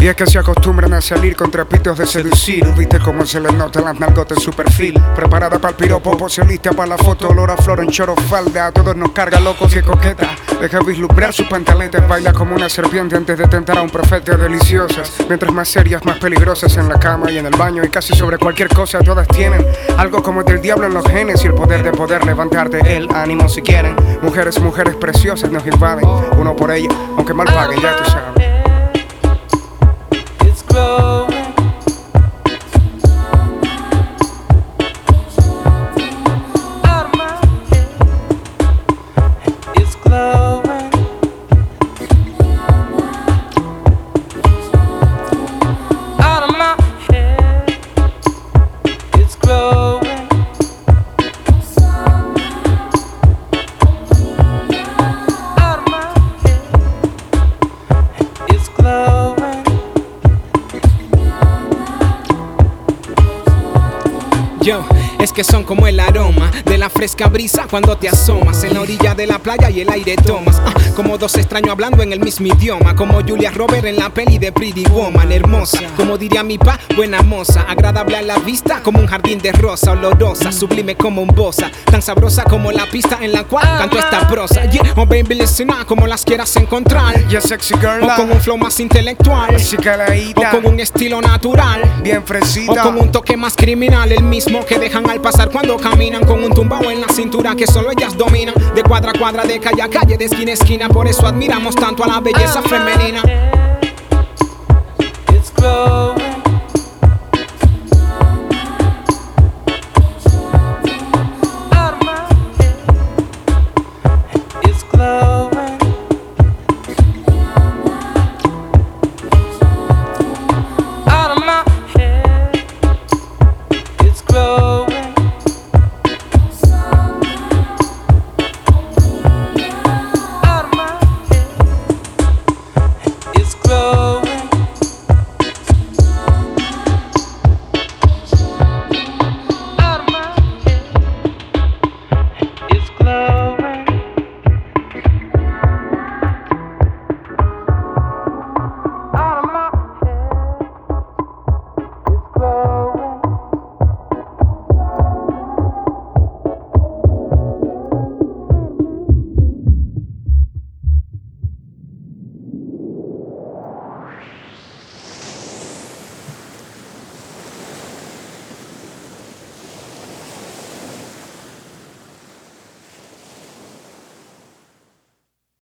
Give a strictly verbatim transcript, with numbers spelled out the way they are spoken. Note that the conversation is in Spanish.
es que se acostumbran a salir con trapitos de seducir. Viste cómo se les nota las nalgotas en su perfil. Preparada para el piropo, pose lista para la foto. Olor a flor en choro falda, a todos nos carga locos y coqueta. Deja vislumbrar sus pantaletas, baila como una serpiente antes de tentar a un profeta. Deliciosas, mientras más serias, más peligrosas en la cama y en el baño. Y casi sobre cualquier cosa todas tienen algo como del diablo en los genes y el poder de poder levantarte el ánimo si quieren. Mujeres, mujeres preciosas nos invaden. Uno por ella, aunque mal paguen, ya tú sabes. Yo, es que son como el aroma de la fresca brisa cuando te asomas en la orilla de la playa y el aire tomas. Ah, como dos extraños hablando en el mismo idioma, como Julia Roberts en la peli de Pretty Woman. Hermosa, como diría mi pa, buena moza, agradable a la vista como un jardín de rosa, olorosa, sublime como un bossa, tan sabrosa como la pista en la cual canto esta prosa. Yeah, oh baby listen up, como las quieras encontrar. Yeah, sexy girl, o con un flow más intelectual, o con un estilo natural, bien fresita, o con un toque más criminal, el mismo que dejan al pasar cuando caminan, con un tumbao en la cintura que solo ellas dominan, de cuadra a cuadra, de calle a calle, de esquina a esquina. Por eso admiramos tanto a la belleza femenina. It's glowing.